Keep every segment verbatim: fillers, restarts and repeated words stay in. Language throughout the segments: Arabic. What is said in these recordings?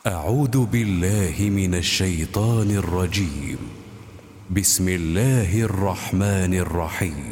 أعوذ بالله من الشيطان الرجيم. بسم الله الرحمن الرحيم.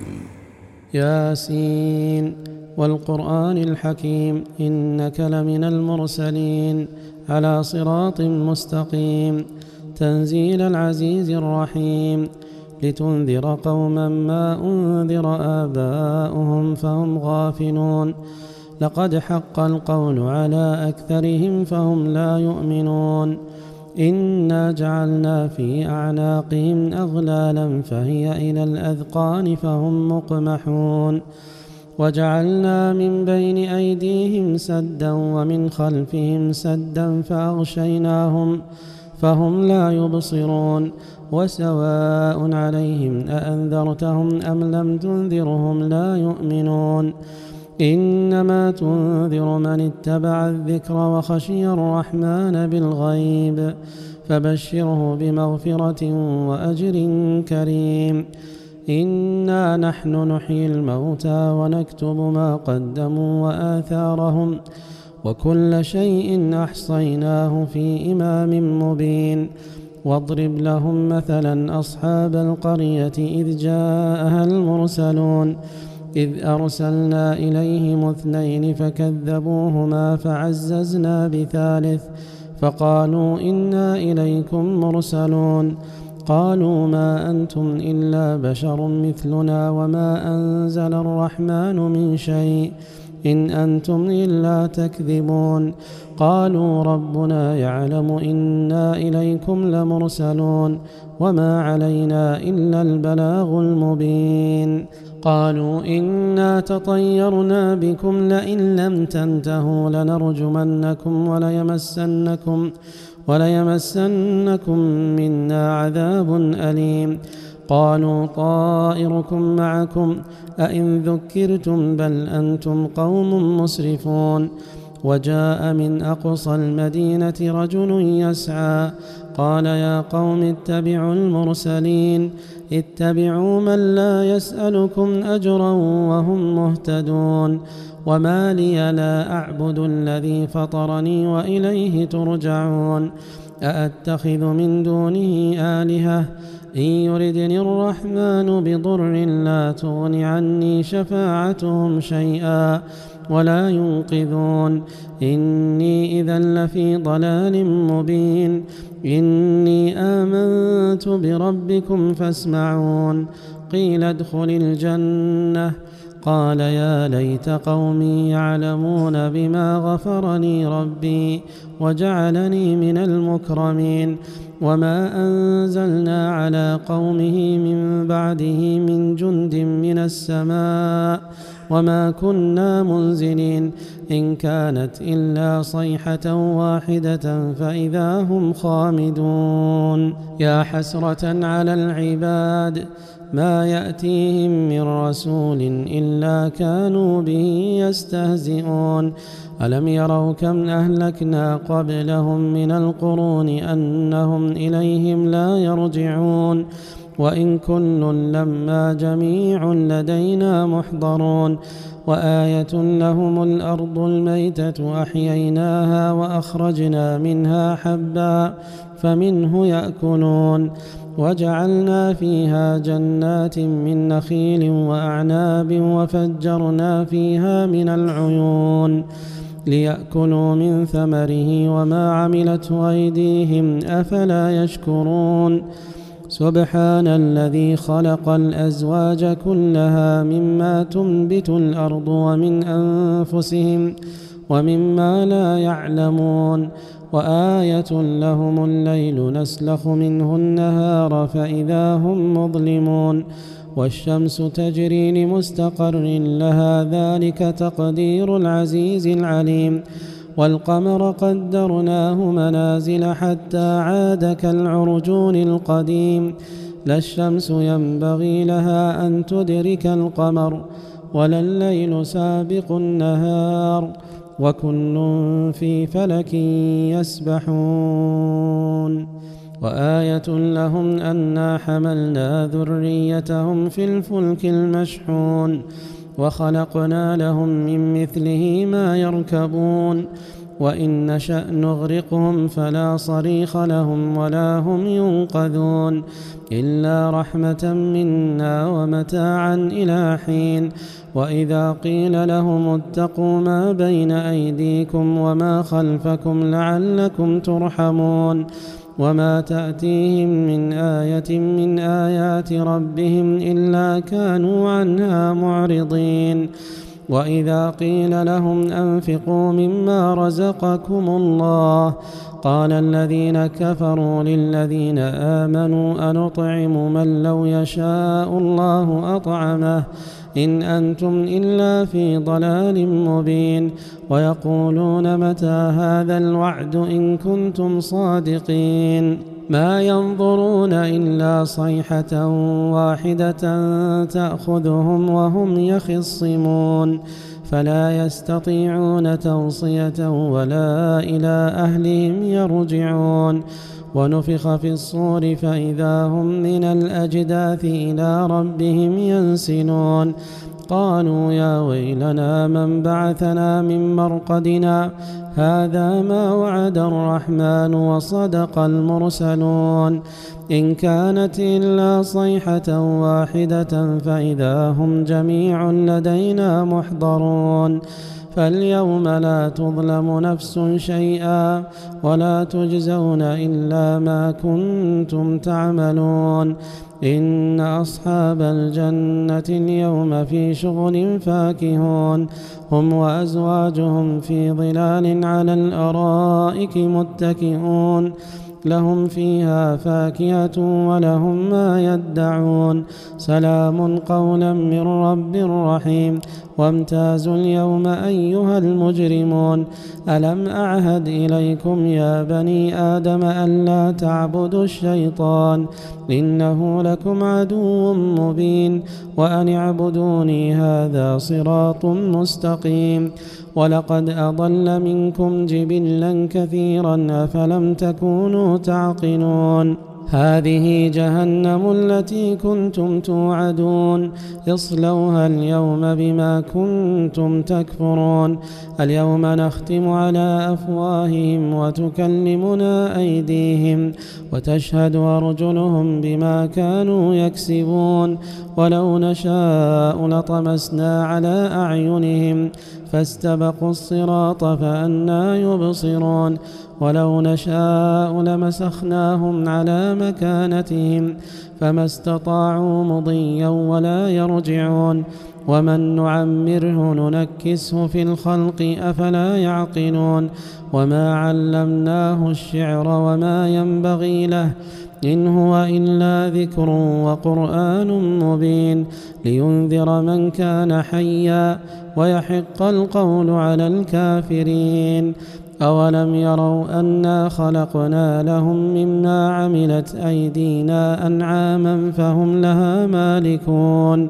ياسين والقرآن الحكيم إنك لمن المرسلين على صراط مستقيم تنزيل العزيز الرحيم لتنذر قوما ما أنذر آباؤهم فهم غافلون لقد حق القول على أكثرهم فهم لا يؤمنون إنا جعلنا في أعناقهم أغلالا فهي إلى الأذقان فهم مقمحون وجعلنا من بين أيديهم سدا ومن خلفهم سدا فأغشيناهم فهم لا يبصرون وسواء عليهم أأنذرتهم أم لم تنذرهم لا يؤمنون إنما تنذر من اتبع الذكر وخشي الرحمن بالغيب فبشره بمغفرة وأجر كريم. إنا نحن نحيي الموتى ونكتب ما قدموا وآثارهم وكل شيء أحصيناه في إمام مبين. واضرب لهم مثلا أصحاب القرية إذ جاءها المرسلون إذ أرسلنا إليهم اثنين فكذبوهما فعززنا بثالث فقالوا إنا إليكم مرسلون قالوا ما أنتم إلا بشر مثلنا وما أنزل الرحمن من شيء إن أنتم إلا تكذبون قالوا ربنا يعلم إنا إليكم لمرسلون وما علينا إلا البلاغ المبين. قالوا إنا تطيرنا بكم لئن لم تنتهوا لنرجمنكم وليمسنكم وليمسنكم منا عذاب أليم. قالوا طائركم معكم أئن ذكرتم بل أنتم قوم مسرفون. وجاء من أقصى المدينة رجل يسعى قال يا قوم اتبعوا المرسلين اتبعوا من لا يسألكم أجرا وهم مهتدون وما لي لا أعبد الذي فطرني وإليه ترجعون أأتخذ من دونه آلهة إن يردني الرحمن بضر لا تغن عني شفاعتهم شيئا ولا ينقذون إني إذا لفي ضلال مبين. إني آمنت بربكم فاسمعون. قيل ادخل الجنة قال يا ليت قومي يعلمون بما غفرني ربي وجعلني من المكرمين. وما أنزلنا على قومه من بعده من جند من السماء وما كنا منزلين إن كانت إلا صيحة واحدة فإذا هم خامدون. يا حسرة على العباد ما يأتيهم من رسول إلا كانوا به يستهزئون. ألم يروا كم أهلكنا قبلهم من القرون أنهم إليهم لا يرجعون وإن كل لما جميع لدينا محضرون. وآية لهم الأرض الميتة أحييناها وأخرجنا منها حبا فمنه يأكلون وجعلنا فيها جنات من نخيل وأعناب وفجرنا فيها من العيون ليأكلوا من ثمره وما عملته أيديهم أفلا يشكرون. سبحان الذي خلق الأزواج كلها مما تنبت الأرض ومن أنفسهم ومما لا يعلمون. وآية لهم الليل نسلخ منه النهار فإذا هم مظلمون والشمس تجري لمستقر لها ذلك تقدير العزيز العليم. والقمر قدرناه منازل حتى عاد كالعرجون القديم. لا الشمس ينبغي لها أن تدرك القمر ولا الليل سابق النهار وكل في فلك يسبحون. وآية لهم أنا حملنا ذريتهم في الفلك المشحون وخلقنا لهم من مثله ما يركبون وإن نشأ نغرقهم فلا صريخ لهم ولا هم ينقذون إلا رحمة منا ومتاعا إلى حين. وإذا قيل لهم اتقوا ما بين أيديكم وما خلفكم لعلكم ترحمون وما تأتيهم من آية من آيات ربهم إلا كانوا عنها معرضين. وإذا قيل لهم أنفقوا مما رزقكم الله قال الذين كفروا للذين آمنوا أنطعم من لو يشاء الله أطعمه إن أنتم إلا في ضلال مبين. ويقولون متى هذا الوعد إن كنتم صادقين ما ينظرون إلا صيحة واحدة تأخذهم وهم يخصمون فلا يستطيعون توصية ولا إلى أهلهم يرجعون. ونفخ في الصور فإذا هم من الأجداث إلى ربهم ينسلون قالوا يا ويلنا من بعثنا من مرقدنا هذا ما وعد الرحمن وصدق المرسلون إن كانت إلا صيحة واحدة فإذا هم جميع لدينا محضرون فاليوم لا تظلم نفس شيئا ولا تجزون إلا ما كنتم تعملون إن أصحاب الجنة اليوم في شغل فاكهون هم وأزواجهم في ظلال على الأرائك متكئون لهم فيها فاكهة ولهم ما يدعون سلام قولا من رب رحيم. وامتازوا اليوم أيها المجرمون ألم أعهد إليكم يا بني آدم ألا تعبدوا الشيطان إنه لكم عدو مبين وأن اعبدوني هذا صراط مستقيم. ولقد أضل منكم جبلا كثيرا أفلم تكونوا تعقلون هذه جهنم التي كنتم توعدون اصلوها اليوم بما كنتم تكفرون اليوم نختم على أفواههم وتكلمنا أيديهم وتشهد أرجلهم بما كانوا يكسبون ولو نشاء لطمسنا على أعينهم فاستبقوا الصراط فأنى يبصرون ولو نشاء لمسخناهم على مكانتهم فما استطاعوا مضيا ولا يرجعون ومن نعمره ننكسه في الخلق أفلا يعقلون وما علمناه الشعر وما ينبغي له إن هو إلا ذكر وقرآن مبين لينذر من كان حيا ويحق القول على الكافرين. أولم يروا أنا خلقنا لهم مما عملت أيدينا أنعاما فهم لها مالكون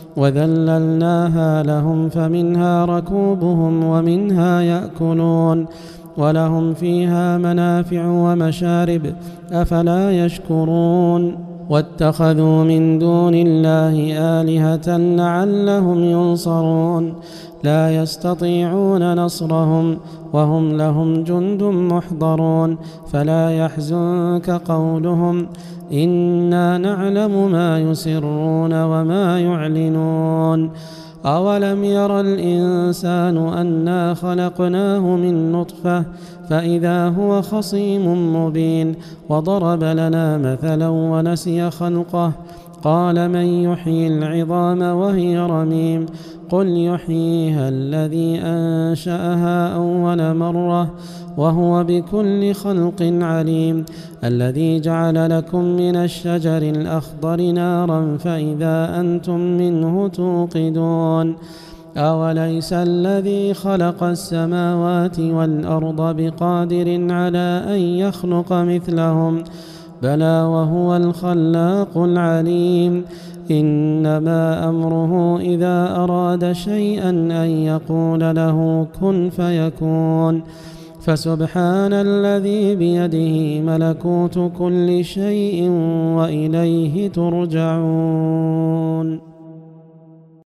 وذللناها لهم فمنها ركوبهم ومنها يأكلون ولهم فيها منافع ومشارب أفلا يشكرون واتخذوا من دون الله آلهة لعلهم ينصرون لا يستطيعون نصرهم وهم لهم جند محضرون فلا يحزنك قولهم إنا نعلم ما يسرون وما يعلنون أولم ير الإنسان أنا خلقناه من نطفة فإذا هو خصيم مبين وضرب لنا مثلا ونسي خلقه قال من يحيي العظام وهي رميم قل يحييها الذي أنشأها أول مرة وهو بكل خلق عليم الذي جعل لكم من الشجر الأخضر نارا فإذا أنتم منه توقدون أوليس الذي خلق السماوات والأرض بقادر على أن يخلق مثلهم بلى وهو الخلاق العليم إنما أمره إذا أراد شيئا أن يقول له كن فيكون فسبحان الذي بيده ملكوت كل شيء وإليه ترجعون.